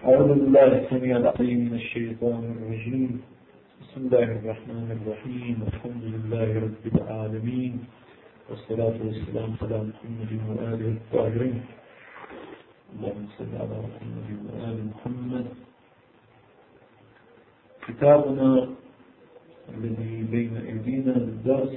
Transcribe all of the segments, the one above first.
أعوذ بالله السميع العليم من الشيطان الرجيم. بسم الله الرحمن الرحيم. الحمد لله رب العالمين، والصلاة والسلام على محمد وآله الطاهرين. اللهم صل على محمد وآل محمد. كتابنا الذي بين أيدينا للدرس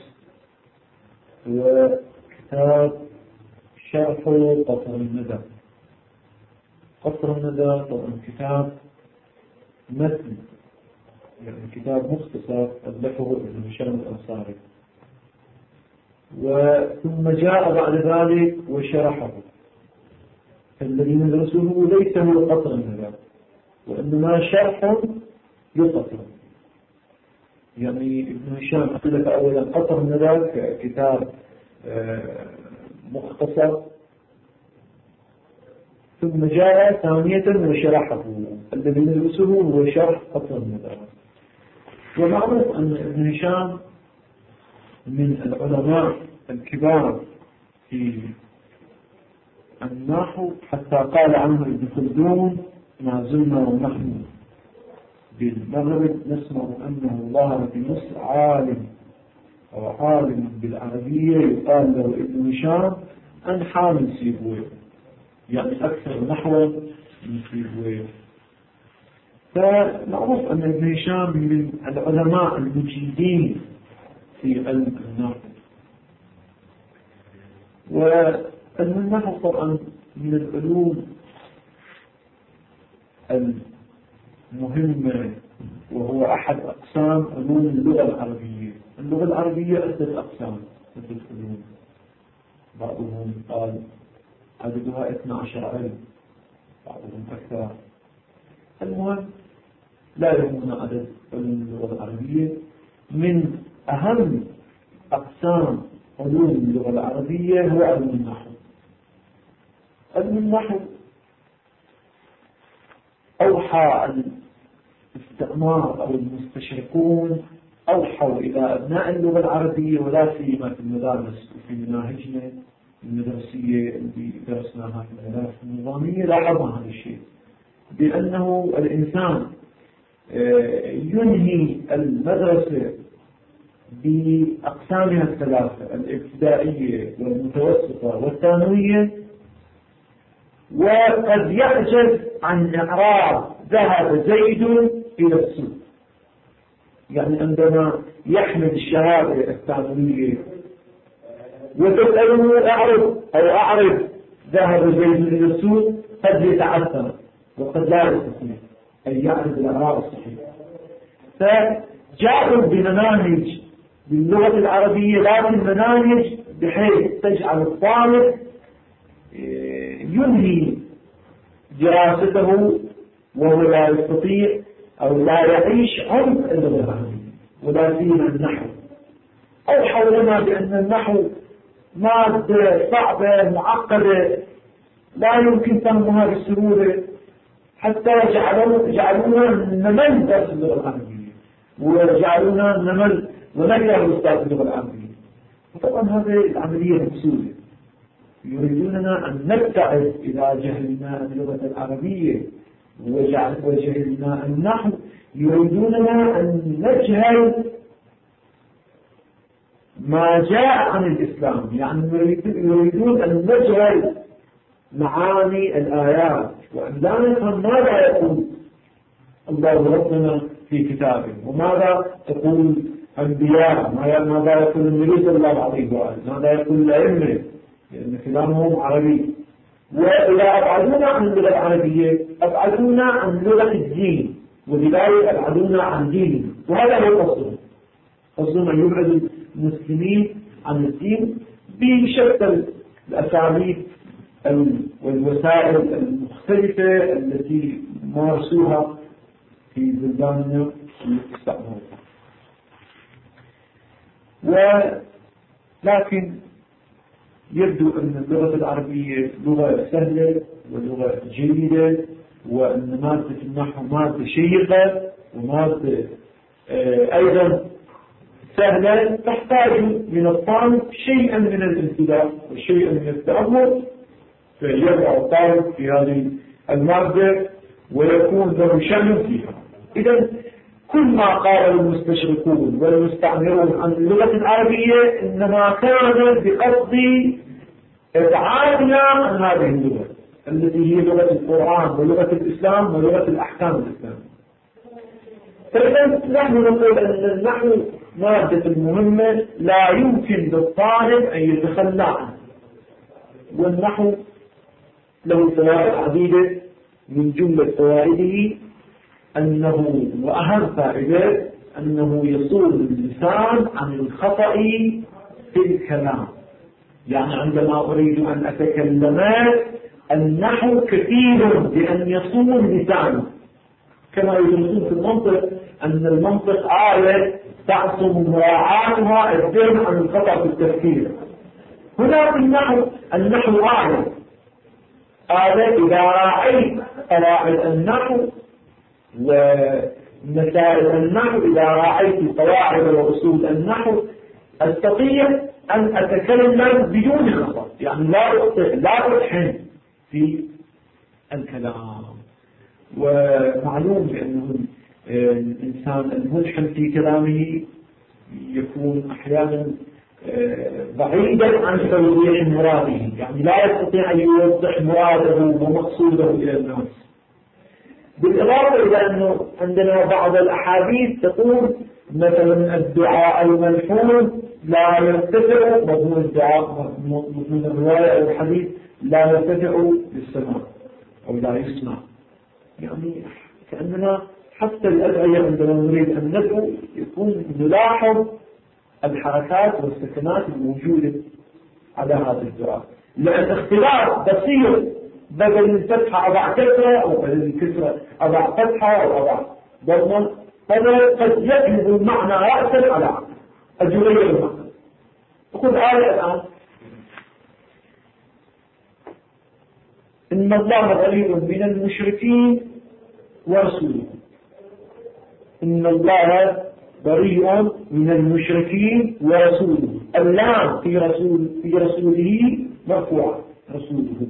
هو كتاب شرح قطر الندى. قطر الندى طبعا كتاب متن، يعني كتاب مختصر ألفه ابن هشام الأنصاري، وثم جاء بعد ذلك وشرحه. الذي ندرسه ليس هو قطر الندى، وإنما شرح لقطر. يعني ابن هشام ألف أولا قطر الندى ككتاب مختصر، ثم جاء ثانية وشرحه. الذي ندرسه هو شرح قطر الندى. ومعروف أن ابن هشام من العلماء الكبار في النحو، حتى قال عنه ابن خلدون: ما زلنا ونحن بالمغرب نسمع أنه ظهر في مصر عالم أو عالم بالعربية يقال له ابن هشام عن حامل سيبويه، يعني أكثر نحوا من سيبويه. فمعروف أن ابن هشام من العلماء المجيدين في علم النحو. وعلم النحو طبعا من العلوم المهمة، وهو أحد أقسام علوم اللغة العربية. اللغة العربية عدة أقسام، عدة علوم، بعضهم قال عددها 12 علم، بعضهم أكثر. المهم لا يهمنا عدد علوم اللغة العربية. من أهم أقسام علوم اللغة العربية هو علم النحو. علم النحو أوحى الاستعمار أو المستشرقون أوحوا إلى أبناء اللغة العربية، ولا سيما في المدارس وفي مناهجنا المدرسية اللي درسناها في المدارس النظامية. لاحظنا هذا الشيء، بأنه الإنسان ينهي المدرسة بأقسامها الثلاثة: الابتدائية والمتوسطة والثانوية، وقد يعجز عن إعراب ذهب زيد إلى السوق. يعني عندما يحمل الشهادة الثانوية وتسأله أعرف ذهب زيد إلى السوق، قد يتعثر وقد لا يستطيع أن يعرف الإعراب الصحيح. فجاءوا بمناهج باللغة العربية، لكن مناهج بحيث تجعل الطالب ينهي دراسته وهو لا يستطيع أو لا يعيش عمق اللغة العربية، ولا سيما النحو. أوحوا لنا بأن النحو مادة صعبة معقدة لا يمكن فهمها بسهولة، حتى جعلونا نمل درس اللغة العربية، وجعلونا نمل ونكره أستاذ اللغة العربية. وطبعا هذه العملية مقصودة، يريدوننا أن نبتعد إلى جهلنا اللغة العربية وجهلنا النحو. يريدوننا أن نجهل ما جاء عن الإسلام، يعني يريدون أن نجهل معاني الآيات، وأن لا نفهم ماذا يقول الله ربنا في كتابه، وماذا تقول أنبياء، ماذا يقول النبي صلى الله عليه وآله، ماذا يقول الأئمة، لأن كلامهم عربي. وإذا أبعدونا عن اللغة العربية أبعدونا عن لغة الدين، وبذلك أبعدونا عن ديننا. وهذا هو قصدهم أن يبعدوا المسلمين عن الدين بشتى الأساليب والوسائل المختلفة التي مارسوها في بلداننا التي استعمروها. ولكن يبدو أن اللغة العربية لغة سهلة ولغة جيدة، وأن مادة النحو مادة شيقة ومادة أيضا سهلة، تحتاج من الطالب شيئا من الانتباه وشيئا من التأمل، فيبقى الطالب في هذه المادة ويكون له شأن فيها. إذا كل ما قاله المستشرقون والمستعمرون عن اللغة العربية إنما كان بقصد إبعادنا عن هذه اللغة التي هي لغة القرآن ولغة الإسلام ولغة الأحكام الإسلامية. فإذا نحن نقول أن النحو مادة المهمة لا يمكن للطالب أن يتخلى عنها، والنحو له فوائد عديدة، من جملة فوائده أنه وأهم فائدة أنه يصون اللسان عن الخطأ في الكلام. يعني عندما أريد أن أتكلم النحو كثير بأن يصون لسانه، كما يدرسون في المنطق أن المنطق آية تعصم مراعاتها الذهن عن الخطأ في التفكير. هنا في النحو آية إذا راعيت قواعد النحو ومسائل النحو، إذا راعيت قواعد وأصول النحو أستطيع أن أتكلم بدون خطأ، يعني لا ألحن في الكلام. ومعلوم بأنه الإنسان الملحن في كلامه يكون أحيانا بعيدا عن توضيح مراده، يعني لا يستطيع أن يوضح مراده ومقصوده إلى الناس. بالإضافة إلى أنه عندنا بعض الأحاديث تقول مثلا الدعاء الملحون لا يرتفع، مضمون الدعاء من الرواية أو الحديث لا يرتفع للسماء أو لا يسمع. يعني كأننا حتى الأدعية عندما نريد أن ندعو يكون نلاحظ الحركات والسكنات الموجودة على هذا الدعاء، لأن اختلاف بسيط بدل الفتحة أضع كسرة أو بدل الكسرة أضع فتحة أو أضع ضمة، هذا قد يقلب المعنى رأسا على عقل، أجري المعنى. أقول آية الآن إن الله بريء من المشركين ورسوله. إن الله بريء من المشركين ورسوله، اللام في رسوله مرفوعة، رسوله.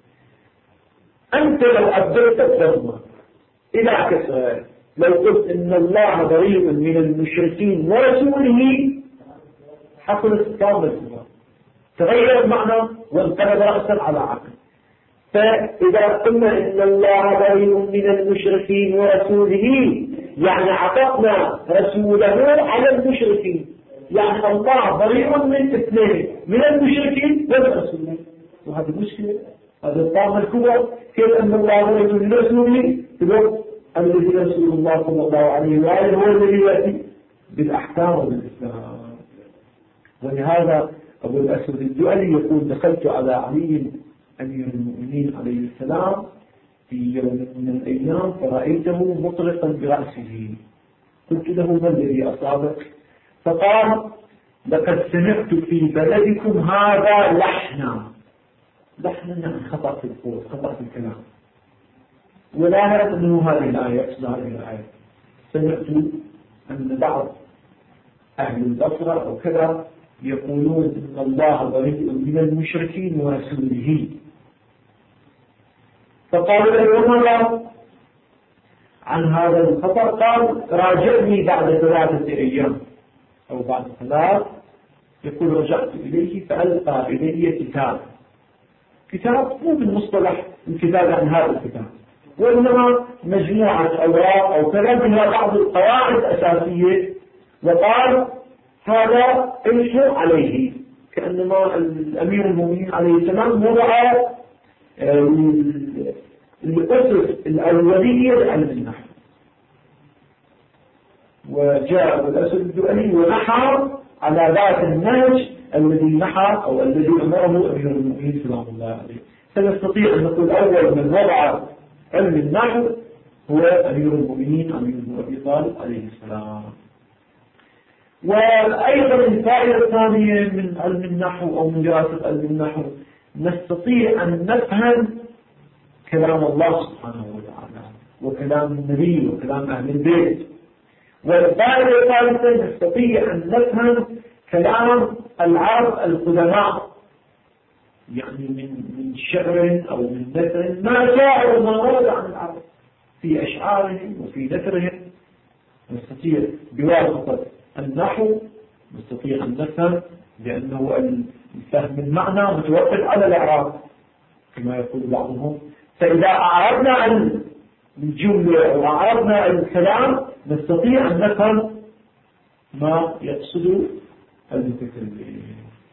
أنت لو أبدلت الضمة إلى كسرة، لو قلت إن الله بريء من المشركين ورسوله، حصلت كامل تغير المعنى وانقلب رأسا على عقل. فإذا قلنا إن الله بريء من المشركين ورسوله، يعني عطفنا رسوله على المشركين، يعني الله بريء من اثنين، من المشركين والرسول. وهذه مشكلة، هذا الطامة الكبرى. كيف أن الله بريء من رسوله الذي رسول الله صلى الله عليه وآله هو الذي يأتي بالأحكام والإسلام. ولهذا أبو الأسود الدؤلي يقول دخلت على علي أمير المؤمنين عليه السلام في يوم من الأيام فرأيته مطرقا برأسه، قلت له ما الذي أصابك؟ فقال لقد سمعت في بلدكم هذا لحنا يعني خطأ في القول، خطأ في الكلام. ولا أعرف أنه هذه الآية سمعت أن بعض أهل البصرة أو كذا يقولون إن الله بريء من المشركين ورسوله. فقال له ماذا عن هذا الخطأ؟ قال راجعني بعد 3 أيام أو بعد 3. يقول رجعت إليه فألقى إلي كتاب مو بالمصطلح الكتاب عن هذا الكتاب، وإنما مجموعة أوراق أو كذا بها بعض القواعد الأساسية، وقال هذا انشر عليه، كأنما الأمير المؤمنين عليه السلام وضع الأسس الأولية لعلم النحو. وجاء الأسد الدؤلي ونحى على ذات النهج الذي نحى أو الذي أمره أمير المؤمنين سلام الله عليه. فنستطيع أن نقول أول من وضع علم النحو هو أمير المؤمنين علي بن أبي طالب عليه السلام. وأيضا الفائدة الثانية من علم النحو أو من دراسة علم النحو، نستطيع أن نفهم كلام الله سبحانه وتعالى وكلام النبي وكلام أهل البيت. والفائدة الثالثة نستطيع أن نفهم كلام العرب القدماء، يعني من شعر أو من مثل ما شاء وما ورد عن العرب. في أشعارهم وفي نثرهم، نستطيع بواسطة النحو نستطيع أن نفهم، لأنه الفهم المعنى متوقف على الإعراب كما يقول بعضهم. فإذا أعرضنا عن الجملة أو أعرضنا الكلام نستطيع أن نفهم ما يقصد المتكلم.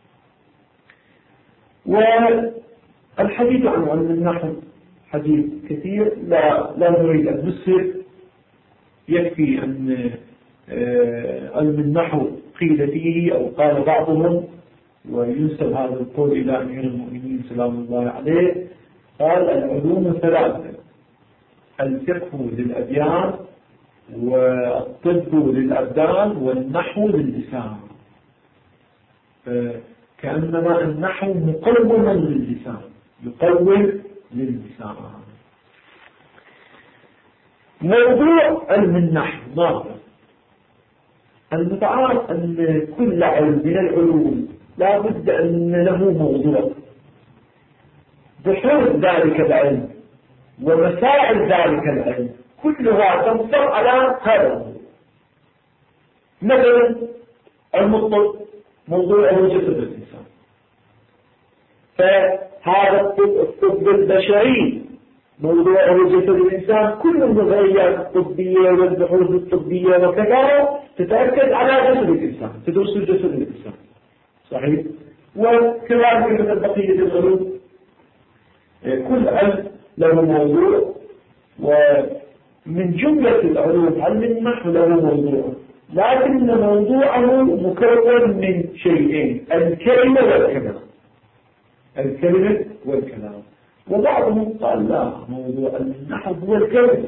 والحديث عن علم النحو حديث كثير، لا نريد أن نسهر. يكفي أن علم النحو قيل فيه أو قال بعضهم، وينسب هذا القول إلى أمير المؤمنين سلام الله عليه، قال العلوم ثلاثة: الفقه للأديان، والطب للأبدان، والنحو لللسان. كأنما النحو مقوما للسان، يقوم للسان. موضوع علم النحو ماذا؟ المتعارف أن كل علم من العلوم لا بد أن له موضوع، بحوث ذلك العلم ومسائل ذلك العلم كلها تنصر على هذا الموضوع. مثلا المطلق موضوع هو جسد الإنسان، فهذا الطب البشري موضوع هو جسد الإنسان. كل النظريات الطبية والبحوث الطبية وكذا تتأكد على جسد الإنسان، تدرس جسد الإنسان، صحيح؟ وكذلك من بقية العلوم كل علم له موضوع، ومن جملة العلوم علم النحو له موضوع، لكن موضوعه مكون من شيئين: الكلمة والكلام. الكلمة والكلام. وبعضهم قال لا، موضوع النحو هو الكلمة.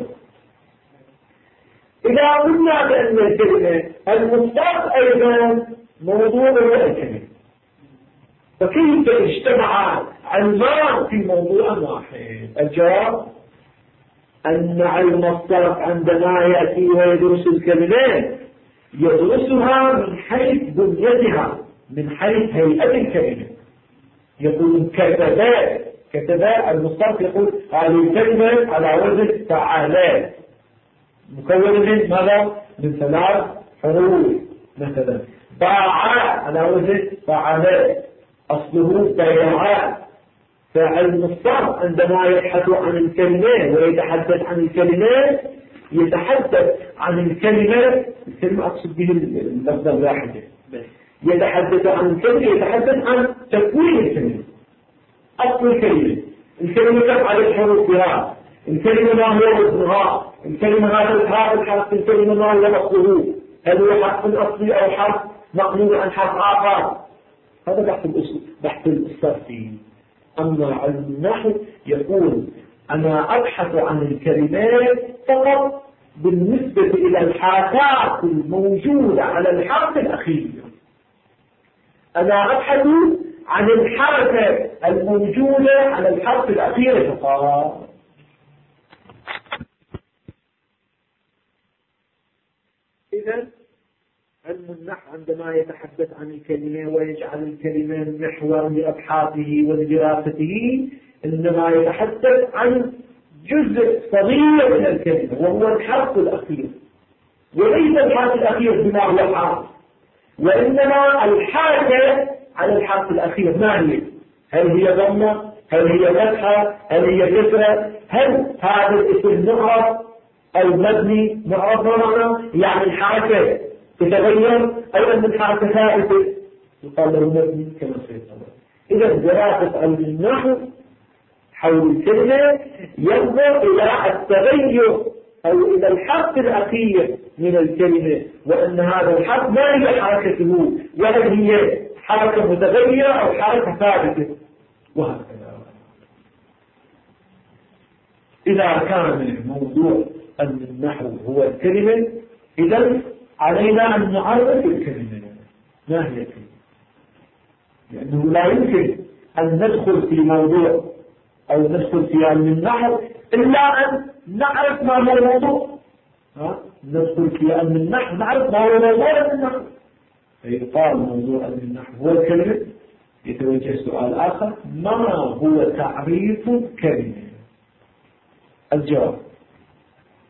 إذا قلنا بأن الكلمة المفترض أيضا موضوع الكلمة، فكيف اجتمع علمان في موضوع واحد؟ الجواب أن علم الصرف عندما يأتي ويدرس الكلمات يدرسها من حيث بنيتها، من حيث هيئة الكلمة. يقول كتب المصطلح، يقول هذه الكلمة على وزن فعالات، مكونة من ماذا؟ من 3 حروف. مثلا باع على وزن فعالات، أصله بيعات. فالمصطلح عندما يبحث عن الكلمة ويتحدث عن الكلمات يتحدث عن الكلمة أقصد به اللفظة الواحدة، يتحدث عن الكلمة، يتحدث عن تكوين الكلمة، أصل الكلمة كم عدد حروفها، الكلمة ما هو وزنها، الكلمة هذا الحرف، الكلمة ما هو أصله، هل هو حرف أصلي أو حرف مقلوب عن حرف آخر. هذا بحث الأصول، بحث الصرفي. أما علم النحو يقول أنا أبحث عن الكلمات فقط بالنسبة إلى الحركات الموجودة على الحرف الأخير. أنا أبحث عن الحركة الموجودة على الحرف الأخير فقط. إذن علم النحو عندما يتحدث عن الكلمة ويجعل الكلمة محور لأبحاثه ودراسته إنما يتحدث عن جزء صغير من الكلمة وهو الحرف الأخير، وليس الحرف الأخير بما هو الحرف، وإنما الحركة على الحرف الأخير ما هي؟ هل هي ضمة؟ هل هي فتحة؟ هل هي كسرة؟ هل هذا الاسم معرب أو مبني؟ معرب معنا يعني الحركة تتغير أو أن الحركة ثابتة يقال له مبني كما سيطلع. إذا دراسة علم النحو حول الكلمة ينظر إلى التغير أو إلى الحرف الأخير من الكلمة، وأن هذا الحرف ما هي حركته، وهل هي حركة متغيرة أو حركة ثابتة، وهكذا. إذا كان موضوع علم النحو هو الكلمة، إذا علينا أن نعرف الكلمة ما هي الكلمة، لأنه لا يمكن أن ندخل في موضوع أو ندخل في علم النحو إلا أن نعرف ما هو الموضوع. ندخل في علم النحو نعرف ما هو موضوع علم النحو. فيقال موضوع علم النحو هو الكلمة. يتوجه سؤال آخر: ما هو تعريف الكلمة؟ الجواب: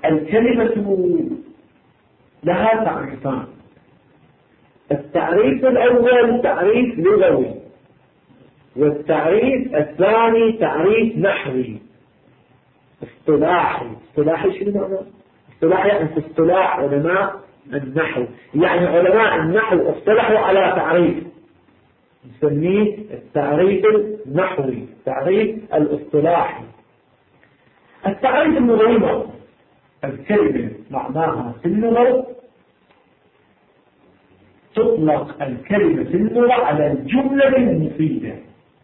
الكلمة لها تعريفان. التعريف الأول تعريف لغوي، والتعريف الثاني تعريف نحوي اصطلاحي. اصطلاحي شنو معنى؟ اصطلاحي يعني في اصطلاح علماء النحو، يعني علماء النحو اصطلحوا على تعريف نسميه التعريف النحوي، التعريف الاصطلاحي. التعريف اللغوي الكلمة معناها في اللغة، تطلق الكلمة في اللغة على الجملة المفيدة،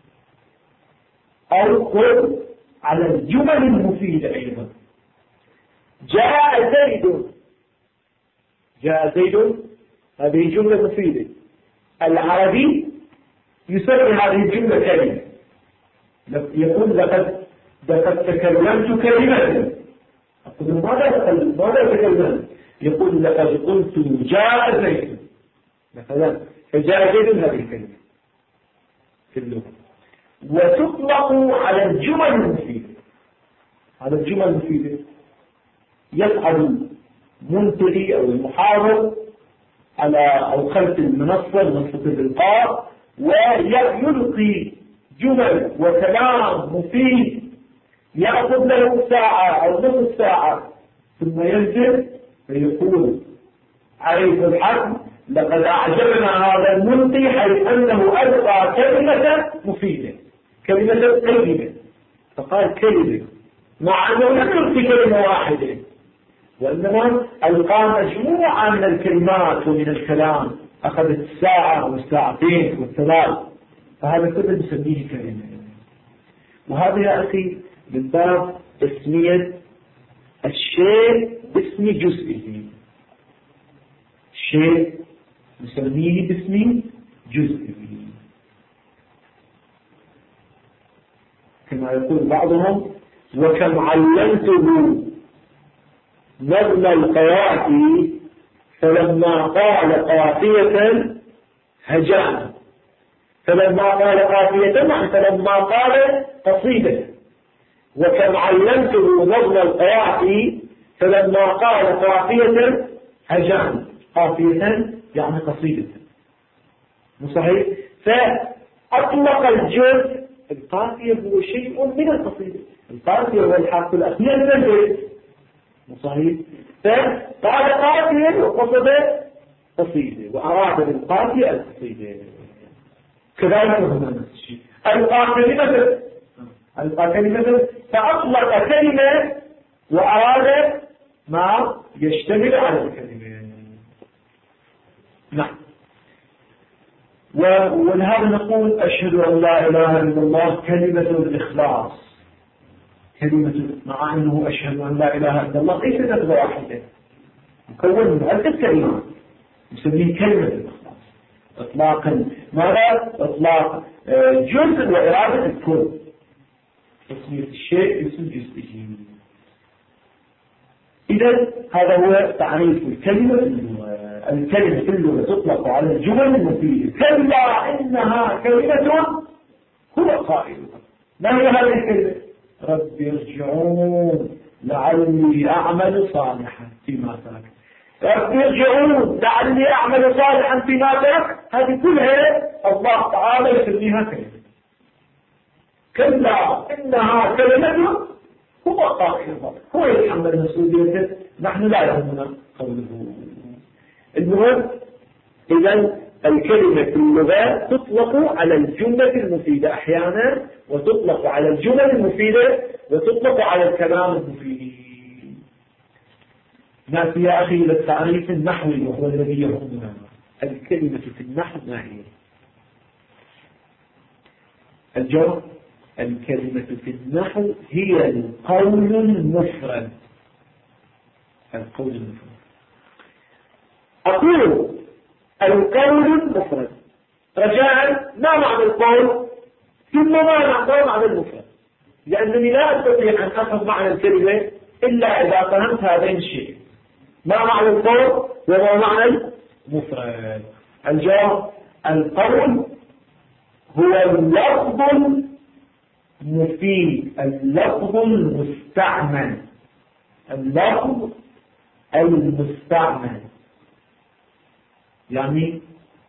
أو قل على الجمل المفيدة أيضا. جاء زيد، جاء زيد هذه جملة مفيدة. العربي يسمي هذه الجملة كلمة، يقول لقد تكلمت كلمة. أقول ماذا تكلمت؟ يقول لقد قلت جاء زيد مثلا، فجاء زيد هذه الكلمة في اللغة. وتطلق على الجمل المفيدة، على الجمل المفيدة. يصعد المنتهي أو المحاضر على أو خلف المنصة، منصة الإلقاء، ويلقي جمل وكلام مفيد يأخذ له ساعة أو نصف ساعة، ثم ينزل فيقول عليه الحق لقد أعجبنا هذا الملقي حيث أنه ألقى كلمة مفيدة، كلمة طيبة، فقال كلمة، مع أنه لم يلقي كلمة واحدة، وإنما ألقى مجموعة من الكلمات ومن الكلام، أخذت ساعة والساعتين والثلاث، فهذا كله نسميه كلمة. وهذا يا أخي من باب تسمية الشيء باسم جزئه، الشيء نسميه باسم جزئه، كما يقول بعضهم وكم علمته نظم القوافي فلما قال قافية هجانا. فلما قال قافية معنى فلما قال قصيدة. وكم علمته نظم القوافي فلما قال قافية هجانا. قافية يعني قصيدة، مو صحيح؟ فأطلق الجزء. القافية هو شيء من القصيدة، القافية هو الحرف الأخير من البيت، مو صحيح؟ فقال قافية وقصد قصيدة، وأراد بالقافية القصيدة. كذلك هنا نفس الشيء. ألقى كلمة فأطلق كلمة وأراد ما يشتمل على الكلمة. نعم. ولهذا نقول أشهد أن لا إله إلا الله كلمة الإخلاص، كلمة، مع أنه أشهد أن لا إله إلا الله ليس لفظة واحدة، مكون من عدة كلمات، نسميه كلمة الإخلاص إطلاقا. ماذا؟ إطلاق جزء وإرادة الكل، تسمية الشيء باسم جزئه. إذا هذا هو تعريف الكلمة. الكلمة في اللغة تطلق على الجمل المفيدة. كلا إنها كلمة هو قائلها. ما هي هذه الكلمة؟ رب ارجعون لعلي أعمل صالحا فيما ترك. رب ارجعون لعلي أعمل صالحا فيما ترك، هذه كلها الله تعالى يسميها كلمة. كلا إنها كلمة هو قائلها، هو يتحمل مسؤوليته، نحن لا يهمنا قوله. المهم إذا الكلمة في اللغة تطلق على الجملة المفيدة أحيانا، وتطلق على الجمل المفيدة، وتطلق على الكلام المفيد. نأتي يا أخي إلى التعريف النحوي وهو الذي يهمنا. الكلمة في النحو ما هي؟ الجواب: الكلمة في النحو هي القول المفرد. القول المفرد. أقول القول المفرد رجاء، ما معنى القول ثم ما معنى المفرد؟ لأنني لا أستطيع أن أفهم معنى الكلمة إلا إذا فهمت هذين الشيء، ما معنى القول وما معنى المفرد. الجواب: القول هو اللفظ المفيد، اللفظ المستعمل اللفظ المستعمل، يعني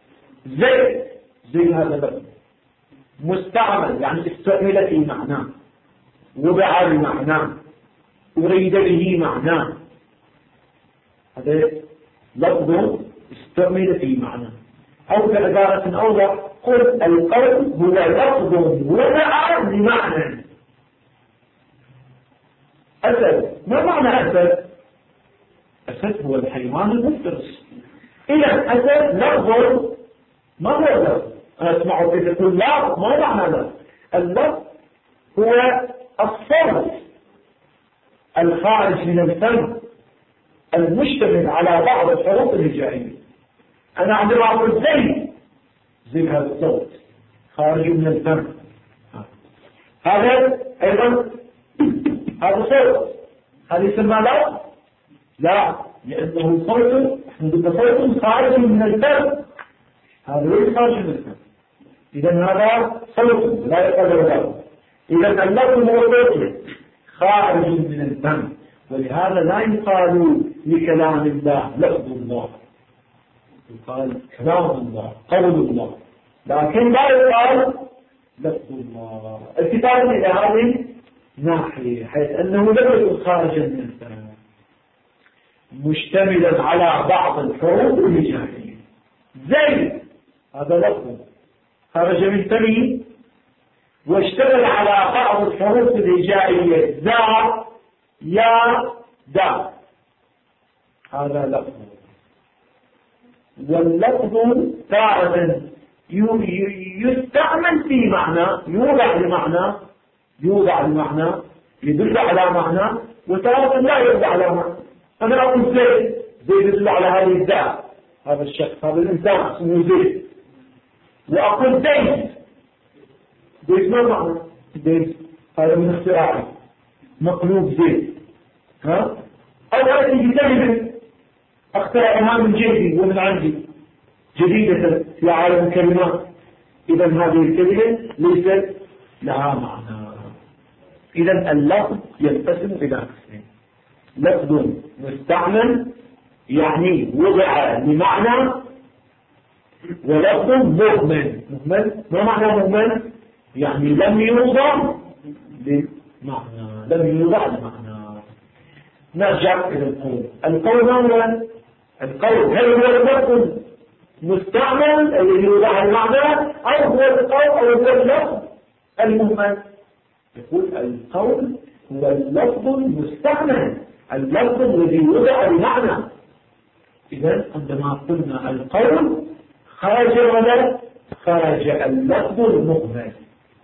زي هذا اللفظ مستعمل، يعني استعمل في معناه، وضع بمعناه، أريد به معناه، هذا لفظ استعمل في معناه. أو بعبارة أوضح قل القول هو لفظ وضع بمعنى. أسد، ما معنى أسد؟ أسد هو الحيوان المفترس. إذا أسد لفظ، ما هو اللفظ؟ أنا أسمع كيف يقول لفظ، ما معنى لفظ؟ اللفظ هو الصوت الخارج من الفم المشتمل على بعض الحروف الهجائية. أنا عندما أقول زي هذا الصوت خارج من الفم، هذا أيضا هذا صوت، هذا يسمى لفظ؟ لا، لأنه صوت، صوت خارج من الفم، هذا ليس خارج من الفم، إذا هذا صوت لا يقدر له. إذا اللفظ هو صوت خارج من الفم، ولهذا لا يقال لكلام الله لفظ الله، يقال كلام الله، قول الله، لكن لا يقال لفظ الله. الكتاب إلى هذه ناحية، حيث أنه لم يكن خارجا من الفم، مشتملا على بعض الحروف الهجائية. زي هذا لفظ خرج من فمه واشتغل على بعض الحروف الهجائية، ذا يا دا، هذا لفظ. واللفظ تارة يستعمل في معنى، يوضع لمعنى يدل على معنى، وتارة لا يدل على معنى. أنا أقول زيد يدل على هذه الذات، هذا الشخص، هذا الإنسان اسمه زيد، وأقول زيد ما معنى؟ زيد هذا من اختراعي، مقلوب زيد، ها؟ أو أتي بكلمة اخترعها من جيدي ومن عندي جديدة في عالم الكلمات، إذا هذه الكلمة ليست لها معنى. إذا اللفظ ينقسم إلى قسمين: لفظ مستعمل يعني وضع لمعنى، ولفظ مهمل. ما معنى مهمل؟ يعني لم يوضع لمعنى، نرجع إلى القول هو القول، هل هو اللفظ مستعمل الذي يوضع المعنى، أو هو القول أو هو اللفظ المهمل؟ يقول القول هو اللفظ المستعمل، اللفظ الذي يوضع المعنى. إذا عندما قلنا القول خرج اللفظ المهمل.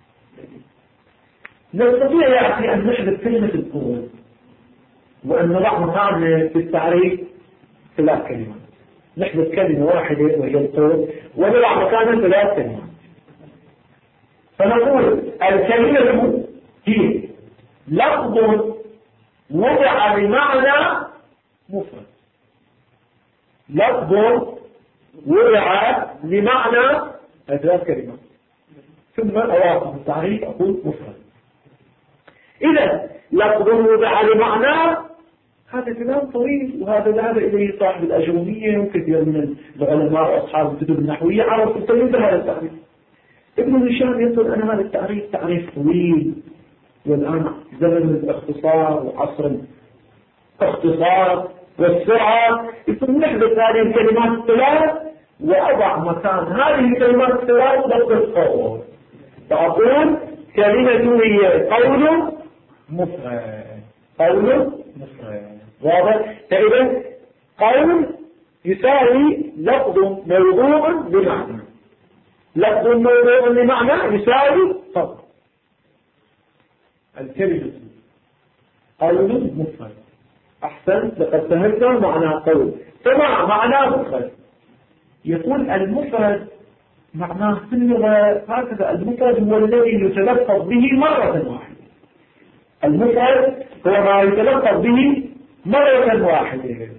نستطيع يا أخي أن نحذف كلمة القول وأن نضع مكانها في التعريف 3 كلمات، نحذف كلمة واحدة وهي القول ونضع مكانها 3 كلمات، فنقول الكلمة هي لفظ وضع بمعنى مفرد، لفظ وضع بمعنى 3 كلمات، ثم أواصل التعريف أقول مفرد. إذا لفظ وضع بمعنى، هذا كلام طويل، وهذا ذهب إليه صاحب الأجرومية وكثير من العلماء وأصحاب الكتب النحوية عرفوا تمييز هذا التعريف. ابن هشام يقول أن هذا التعريف تعريف طويل، والآن زمن الاختصار وعصر الاختصار والسرعة، يقول نحذف هذه الكلمات 3 وأضع مكان هذه الكلمات 3 لفظ القول، فأقول كلمة هي قول مفرد، واضح؟ فإذا قول يساوي لفظ موضوع بمعنى، لفظ موضوع بمعنى يساوي قول. الكلمة قول مفرد. أحسنت، لقد فهمت معنى قول. فما معنى مفرد؟ يقول المفرد معناه في اللغة هكذا: المفرد هو الذي يتلفظ به مرة واحدة. المفرد هو ما يتلفظ به مرة واحدة،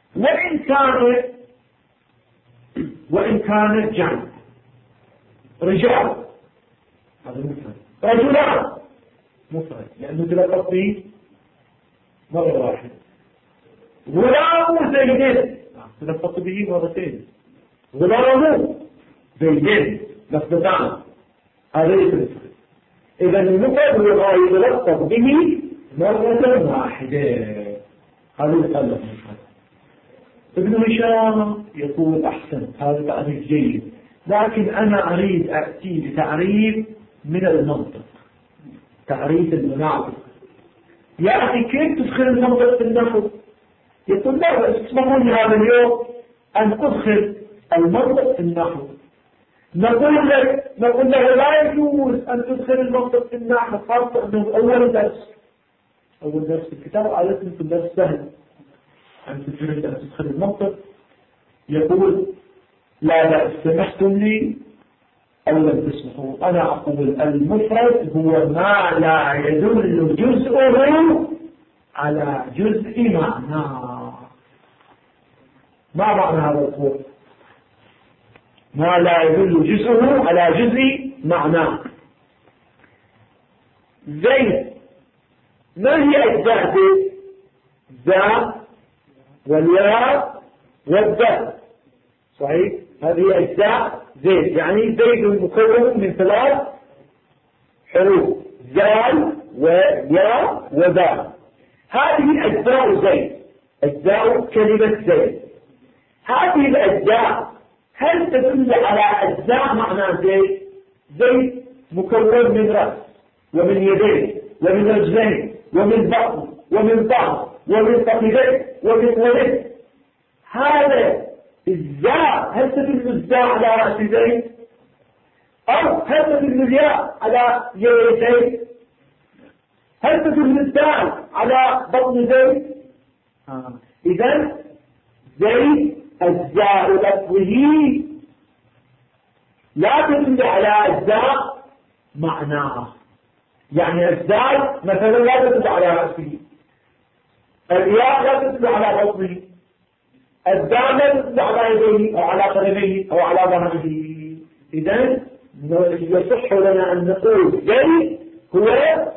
وإن كانت جمع. رجال هذا مفرد، رجلان مفرد لأنه يتلفظ به مرة واحدة. غلام زيد تلفظت به مرتين. غلام زيد لفظتان، هذا ليس. إذا المفرد هو ما يتلفظ به مرة واحدة، هذا يتألف المفرد. ابن هشام يقول أحسن، هذا تعريف جيد، لكن أنا أريد أأتي بتعريف من المنطق، تعريف المناطق. يا أخي كيف تدخل المنطق في النحو؟ يقول لا، اسمحوا لي هذا اليوم أن أدخل المنطق في النحو. نقول له لا يجوز أن تدخل المنطق في النحو، خاصة أنه أول درس في الكتاب، عادة في الدرس سهل أن تريد أن تدخل المنطق. يقول لا سمحتم لي أو لم تسمحوا، أنا أقول المفرد هو ما لا يدل جزءه على جزء معناه. ما معنى هذا القول؟ ما لا يدل جزءه على جزء معناه. زيد، ما هي أجزاء زيد؟ ذا والياء والدال، صحيح؟ هذه أجزاء زيد، يعني زيد مكون من 3 حروف، زال وياء ودال. هذه أجزاء زيد، أجزاء كلمة زيد. هذه الأجزاء هل تدل على أجزاء معنى زيد؟ زيد مكون من رأس ومن يدين ومن رجلين ومن بطن ومن ظهر ومن فخذين ومن ولد. هذا الزاء هل تدل الزاء على رأس زيد؟ أو هل تدل الياء على يد زيد؟ هل تدل الدال على بطن زيد؟ إذن زيد أجزاء لفظه لا تدل على أجزاء معناه. يعني الزال مثلا لا تدل على رأسه، الياء لا تدل على بطنه، الدال لا تدل على يديه أو على قدميه أو على ظهره. إذن يصح لنا أن نقول زيد هو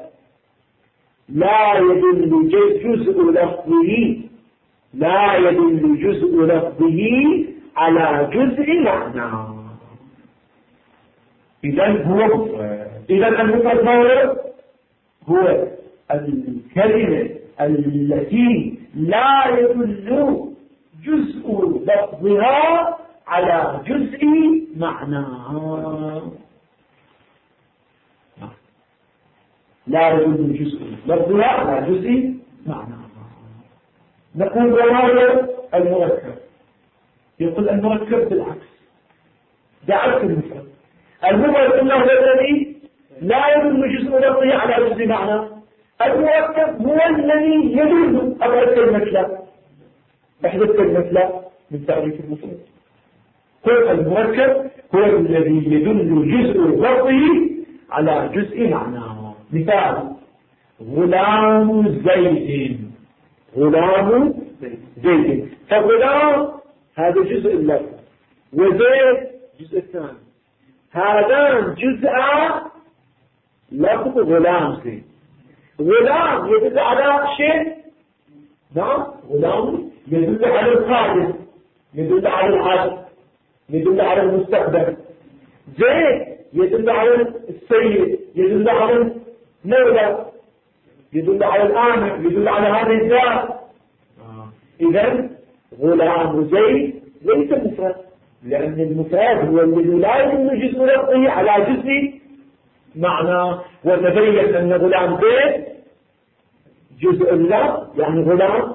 لا يدل جزء لفظه، لا يدل جزء لفظه على جزء معناه. إذن هو مفرد. إذن المفرد هو الكلمة التي لا يدل جزء لفظها على جزء معناها. لا يدل جزء لفظها على جزء معناها. نقول وهذا المركب. يقول المركب بالعكس، بعكس المفرد. المفرد انه الذي لا يدل جزء لفظه على جزء معنى. المركب هو الذي يدل على كلمة لا. احدث كلمة لا من تعريف المفرد. المركب هو الذي يدل جزء لفظه على جزء معناه. مثال: غلام زيد، غلام زيد. فغلام هذا جزء اللفظ، وزيد جزء الثاني. هذان جزءا لفظ غلام زيد. غلام يدل على شيء، نعم، غلام يدل على القادم، يدل على العدل، يدل على المستقبل. زيد يدل على السيد، يدل على المولى، يدل على الآمر، يدل على هذه الذات. إذن غلام زيد ليس مفرد، لأن المفرد هو الذي لا يدل جزء لفظه على جزء معنى. وتبين أن غلام زيد جزء اللفظ، يعني غلام،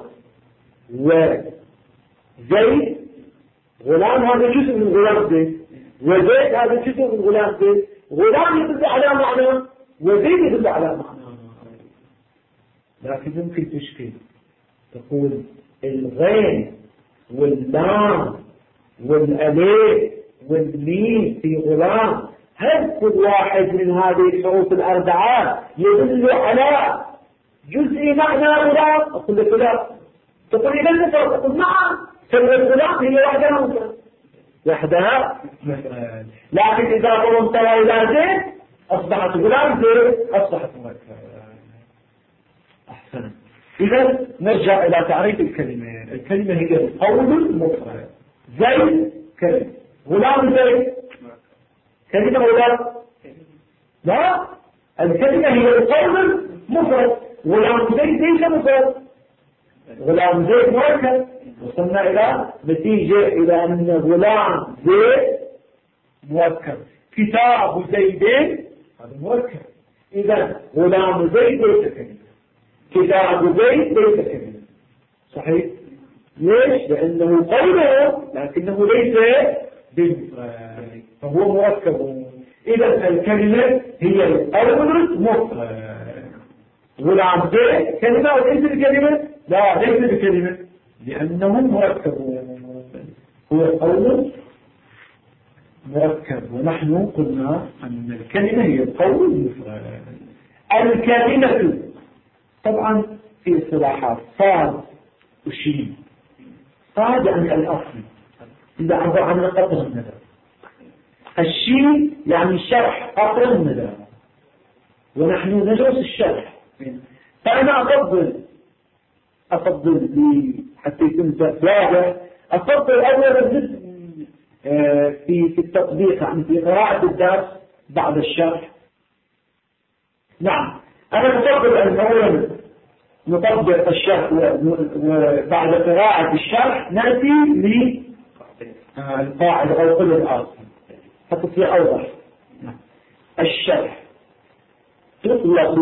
وزيد غلام هذا جزء من غلام زيد، وزيد هذا جزء من غلام زيد. غلام يدل على معنى، وزيد يدل على معنى. لكن ممكن تشكل تقول الغين واللام والالف والميم في غلام، هل كل واحد من هذه الحروف الأربعة يدل على جزء معنى غلام؟ أقول لك لا. تقول إذا المفرد، تقول نعم، كلمة غلام هي وحدها مفرد، وحدها مفرد. لكن إذا ضممت إلى زيد أصبحت غلام زيد، أصبحت مفرد. أحسن. إذا نرجع إلى تعريف الكلمة. الكلمة هي القول المفرد. زيد كلمة، غلام زيد كلمة غلام؟ لا، الكلمة هي القول المفرد. غلام زيد ليس مفرد، غلام زيد مركب. وصلنا إلى نتيجة إلى أن غلام زيد مركب، كتاب زيدين هذا مركب. إذا غلام زيد ليس كلمة، كتاب زيد ليس كلمة. صحيح؟ ليش؟ لأنه قوله لكنه ليس بالمفرد، فهو مركب. إذا الكلمة هي القول المفرد. غلام زيد كلمة وليس بكلمة؟ لا، ليس بكلمة لأنه مركب، هو القول مركب. ونحن قلنا أن الكلمة هي القول المفرد. الكلمة طبعا في اصطلاحات صاد وشين. صاد يعني الأصل، إذا عبر عن قطر الندى. الشين يعني شرح قطر الندى، ونحن ندرس الشرح. فأنا أفضل حتى يكون واضح، أفضل أولا في التطبيق، يعني في قراءة الدرس بعد الشرح. نعم، أنا أفضل أن أولا نطبق الشرح، وبعد قراءة الشرح نأتي للقاعدة أو قل الآخر حتى تصير أوضح. الشرح. تطلق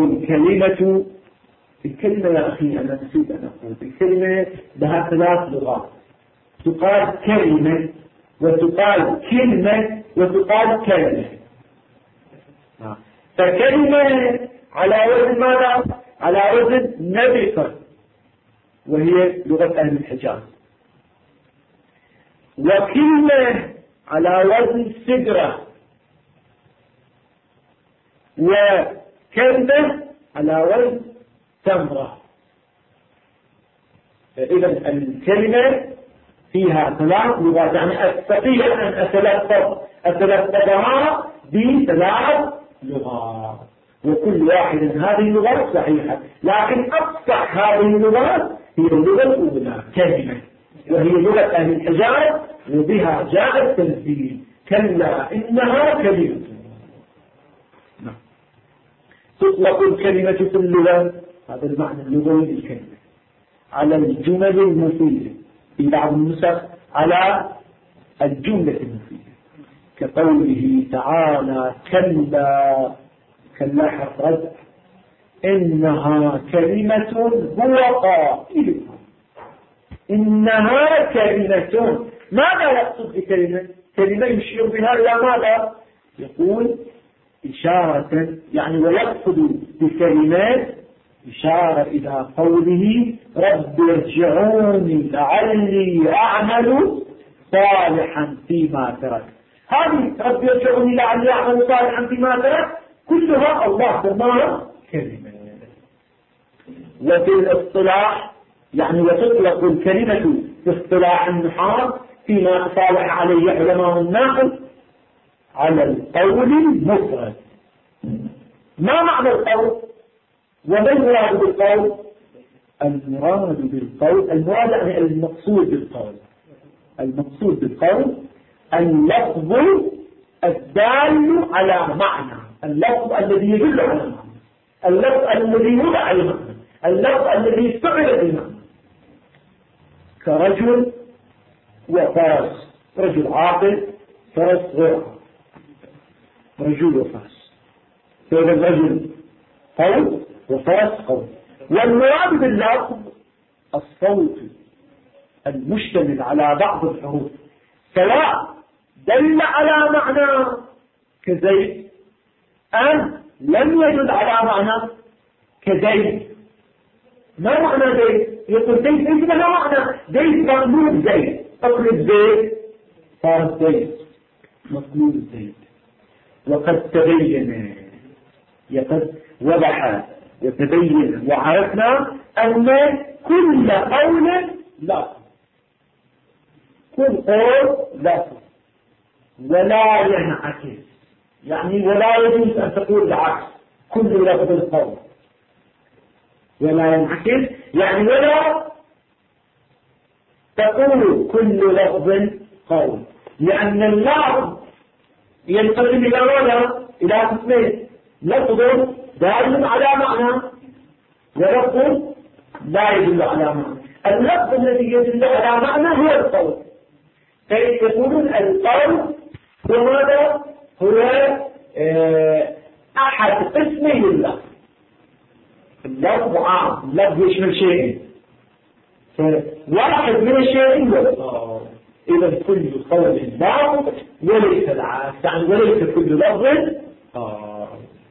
الكلمة يا أخي، أنا نسيت أن أقول الكلمة لها 3 لغات. تقال كلمة، وتقال كلمة، وتقال كلمة. فكلمة على وزن ماذا؟ على وزن نبقة، وهي لغة أهل الحجاز. وكلمة على وزن سدرة، وكلمة على وزن تمرة. إذا الكلمة فيها 3 لغات، يعني أستطيع أن أتلفظها ب3 لغات، وكل واحد من هذه اللغات صحيحة. لكن أفصح هذه اللغات هي اللغة الأولى كلمة، وهي لغة أهل الحجاز، وبها جاء التنزيل كلا إنها كلمة. تطلق الكلمة في اللغة، هذا المعنى اللغوي للكلمة، على الجمل المفيدة، في بعض النسخ على الجملة المفيدة، كقوله تعالى كلا حفظ إنها كلمة هو قائلها. إنها كلمة، ماذا يقصد بكلمة؟ كلمة يشير بها إلى ماذا؟ يقول إشارة، يعني ويقصد بكلمات إشارة إلى قوله رب ارجعوني لعلي أعمل صالحا فيما ترك. هذه رب ارجعوني لعلي أعمل صالحا فيما ترك كلها الله سماها كلمة. وفي الاصطلاح يعني وتطلق الكلمة في اصطلاح النحاة فيما تصالح عليه علماء النحو على القول المفرد. ما معنى القول؟ وما المراد بالقول؟ المراد يعني المقصود بالقول. المقصود بالقول اللفظ الدال على معنى، اللفظ الذي يدل على معنى، اللفظ الذي يدل على معنى، اللفظ الذي يستعمل بالمعنى، كرجل وفرس، رجل عاقل، فرس غير عاقل، رجل وفرس. فإذا الرجل قول وفرس قول. والمراد باللفظ الصوت المشتمل على بعض الحروف، سواء دل على معنى كزيد أم لم يدل على معنى كزيد. ما معنى زيد؟ يقول زيد ليس لها معنى، زيد مطلوب زيد، اطلب زيد صار زيد مطلوب زيد. وقد تبين، قد وضح وتبين وعرفنا أن كل قول لفظ، كل قول لفظ، ولا ينعكس، يعني ولا يجوز أن تقول العكس، كل لفظ قول. ولا ينعكس يعني ولا تقول كل لفظ قول، لأن اللفظ ينقسم إلى ولا إلى قسمين: لفظ دال على معنى ولفظ لا يدل على معنى. اللفظ الذي يدل على معنى هو القول، فيقولون القول هو ماذا؟ هو أحد قسمي لله. اللفظ عام، اللفظ يشمل شيئين، فواحد من الشيئين هو القول. إذا كل قول لفظ وليس العكس، يعني وليس كل لفظ قول.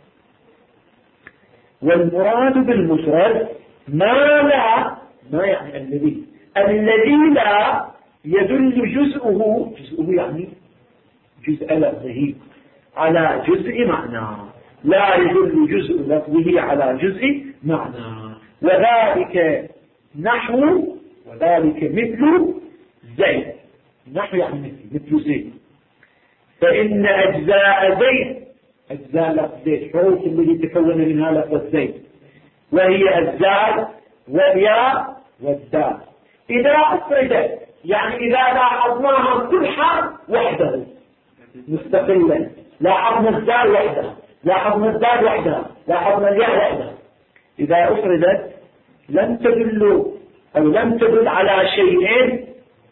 والمراد بالمفرد ما يعني الذي لا يدل جزءه يعني جزء لفظه على جزء معنى، لا يدل جزء لفظه على جزء معنى. وذلك نحو وذلك مثل زيد، نحو يعني مثل زيد. فإن أجزاء زيد، أجزاء لفظ زيد، حروف التي تكون منها لفظ زيد، وهي الزال والياء والدال، إذا أفردت يعني إذا لاحظناها كل حرف وحده مستقلا، لاحظنا الزال وحدها، لاحظنا الدال وحدها، لاحظنا الياء وحدها، إذا أفردت لم تدل على شيء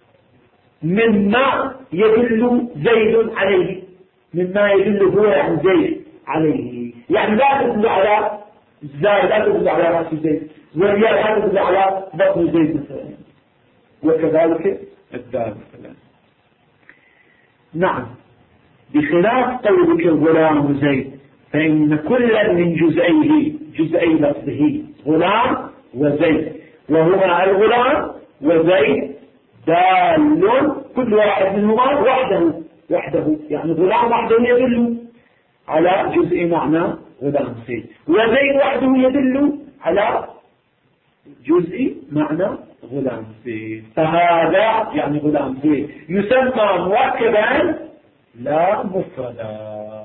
مما يدل زيد عليه، مما يدل هو عن زيد عليه. يعني لا تدل على الزال، لا تدل على رأس زيد، والياء لا تدل على بطن زيد مثلا، وكذلك الدال مثلا. نعم، بخلاف قولك غلام زيد، فإن كل من جزئي لفظه غلام وزيد، وهما الغلام وزيد دال، كل واحد منهما وحده يعني غلام وحده يدل على جزء معنى غلام زيد، وزيد وحده يدل على جزء معنى غلام زيد. فهذا يعني غلام زيد يسمى مركبا لا مفردا.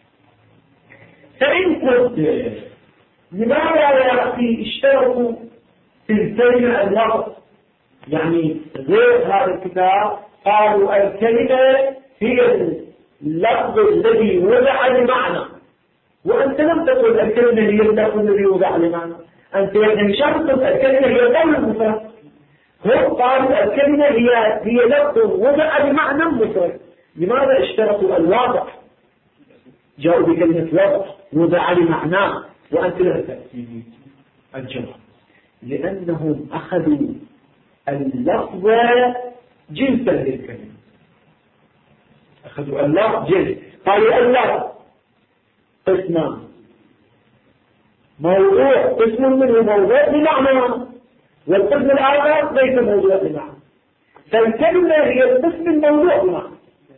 فإن قلت لماذا يا أخي اشترطوا في الكلمة اللفظ؟ يعني غير هذا الكتاب قالوا الكلمة هي اللفظ الذي وضع لمعنى، وأنت لم تقل الكلمة هي اللفظ الذي وضع لمعنى، أنت يعني شرط الكلمة هي قول المفرد. هم قالوا الكلمة هي لفظ وضع لمعنى مفرد. لماذا اشترطوا الواضع؟ جاءوا بكلمة وضع لمعنى وأنت لا تأتي الجواب، لأنهم أخذوا اللفظ جنسا للكلمة، أخذوا اللفظ جنس. قالوا اللفظ قسمان: موضوع قسم منه موضوع بمعنى، والقسم الآخر ليس موضوع بمعنى، فالكلمة هي القسم الموضوع بمعنى.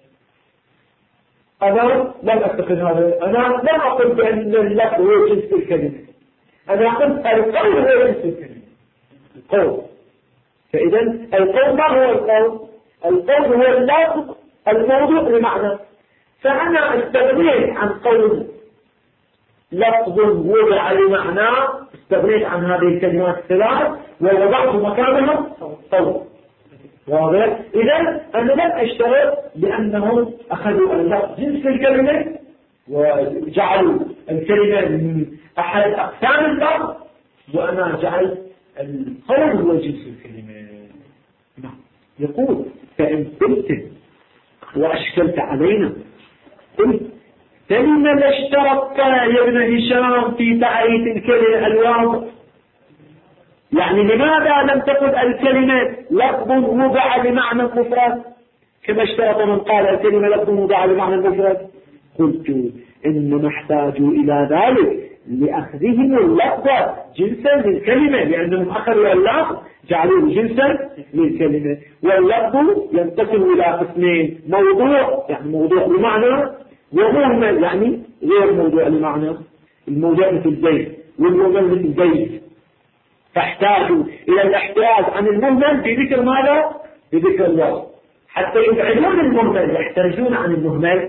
أنا لم أتخذ هذا، أنا لم أقل بأن اللفظ هو جنس الكلمة، أنا قلت القول هو جنس الكلمة، القول. فإذا القول ما هو القول؟ القول هو اللفظ الموضوع بمعنى. فأنا استغنيت عن قول لفظ وضع لمعنى، استغنيت عن هذه الكلمات الثلاث ووضعت مكانها قول. واضح؟ إذا أنا لم أشترط بأنهم أخذوا اللفظ جنس الكلمة وجعلوا الكلمة من أحد أقسام اللفظ، وأنا جعلت القول هو جنس الكلمة. نعم. يقول: فإن قلت وأشكلت علينا قلت: فلما اشترطت يا ابن هشام في تعريف الكلمة الواضح؟ يعني لماذا لم تقل الكلمة لفظ وضع بمعنى المفرد كما اشترط من قال الكلمة لفظ وضع بمعنى المفرد؟ قلت: إنما احتاجوا إلى ذلك لأخذهم اللفظ جنسا للكلمة، لأنهم أخذوا اللفظ جعلوه جنسا للكلمة. واللفظ ينقسم إلى قسمين: موضوع يعني موضوع بمعنى، ومهمل يعني غير موضوع لمعنى. الموضوع مثل زيد والمهمل مثل زيد، فاحتاجوا إلى الاحتراز عن المهمل بذكر ماذا؟ بذكر اللفظ، حتى يبعدون المهمل، يحترزون عن المهمل.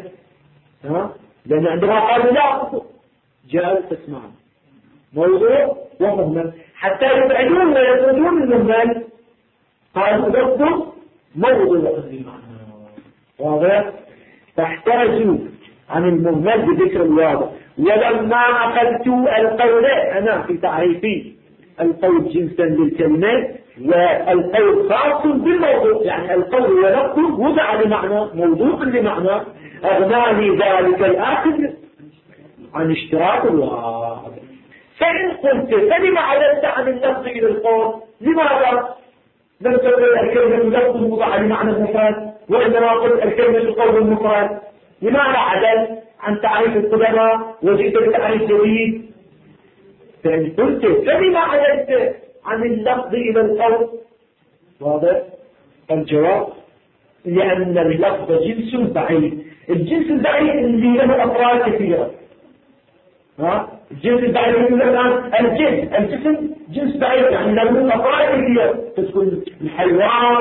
لأن عندما قالوا لا جاء القسمان موضوع ومهمل. حتى يبعدون ويطردون المهمل قالوا لفظ موضوع لمعنى. واضح؟ فاحترزوا عن المهمل بذكر الواضح. ولما أخذت القول أنا في تعريفي القول جنسا للكلمة والقول خاص بالموضوع، يعني القول ولفظ وضع لمعنى موضوع لمعنى، أغناني ذلك الآخذ عن اشتراك الواضح. فإن قلت فلما عدلت عن اللفظ إلى القول؟ لماذا لم تقل الكلمة لفظ وضع لمعنى المفرد وإنما قلت الكلمة قول المفرد؟ لماذا عدل عن تعريف القدماء وجئت بتعريف جديد؟ فإن قلت فلما عدلت عن اللفظ إلى القول؟ واضح؟ الجواب لأن اللفظ جنس بعيد. الجنس البعيد اللي له أفراد كثيرة. الجنس البعيد الآن الجسم جنس بعيد، يعني له أفراد كثيرة، تكون الحيوان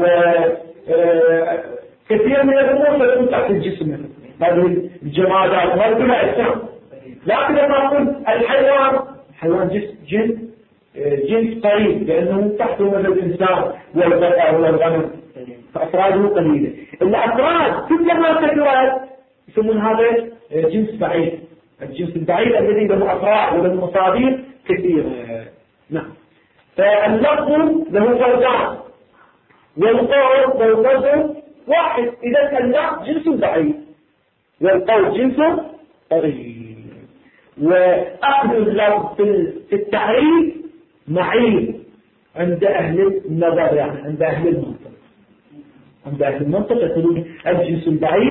وكثير من الأمور تكون تحت الجسم، هذه الجمادات ما كلها أجسام. لكن لما أقول الحيوان جنس قريب لأنه تحته مثل الإنسان والبقر والغنم، فأفراده قليلة. الأفراد كلما كثرت يسمون هذا جنس بعيد. الجنس البعيد الذي له أفراد وله مصادر كثيرة. نعم. فاللفظ له فرجان والقول له فرج واحد. إذا اللفظ جنس بعيد والقول جنس قريب. وأخذ اللفظ في التعريف معيب عند أهل النظر، يعني عند أهل المنطق. عند أهل المنطق يقولون الجنس البعيد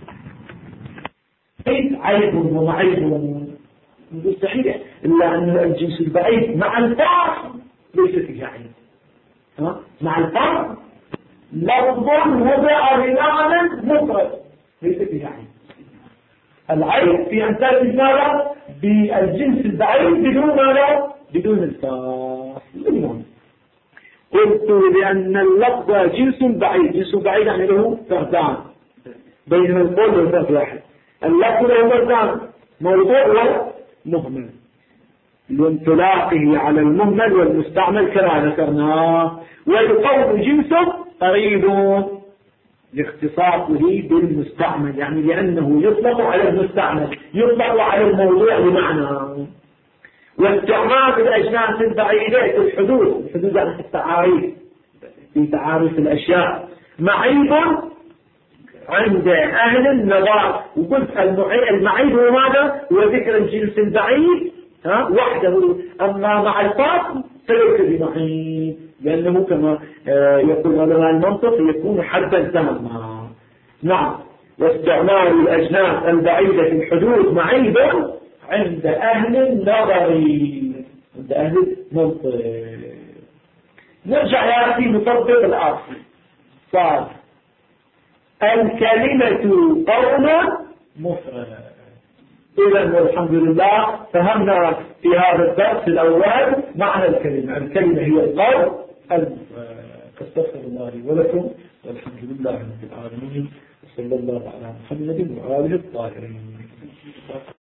عيب ومعيب مستحيل، إلا أن الجنس البعيد مع الفرق ليس فيه عيب. مع الفرق لفظ وضع بمعنى مفرد ليس فيه عيب. العيب في أن تأتي ماذا بالجنس البعيد بدون ماذا؟ بدون الفرق. قلت لأن اللفظ جنس بعيد. جنس بعيد يعني له فردان بين القول والفرد واحد. اللفظ له فردان موضوع ومهمل لانطلاقه على المهمل والمستعمل كما ذكرناه. والقول جنس قريب لاختصاصه بالمستعمل، يعني لأنه يطلق على المستعمل، يطلق على الموضوع بمعنى. واستعمال الأجناس البعيدة في الحدود عن التعاريف في تعارف الأشياء معيب عند أهل النظر. وقلت المعيب هو ماذا؟ هو ذكر الجنس البعيد وحده، أما مع الفرق فليس بمعيب، لأنه كما يقول علماء المنطق يكون حدا تاما. نعم. واستعمال الأجناس البعيدة في الحدود معيب عند أهل النظر، عند أهل المنطق. نرجع يا أخي نطبق الأصل. صار الكلمة قول مفرد. إذا والحمد لله فهمنا في هذا الدرس الأول معنى الكلمة. الكلمة هي القول المفرد. استغفر الله لي ولكم والحمد لله رب العالمين، وصلى الله على محمد وآله الطاهرين.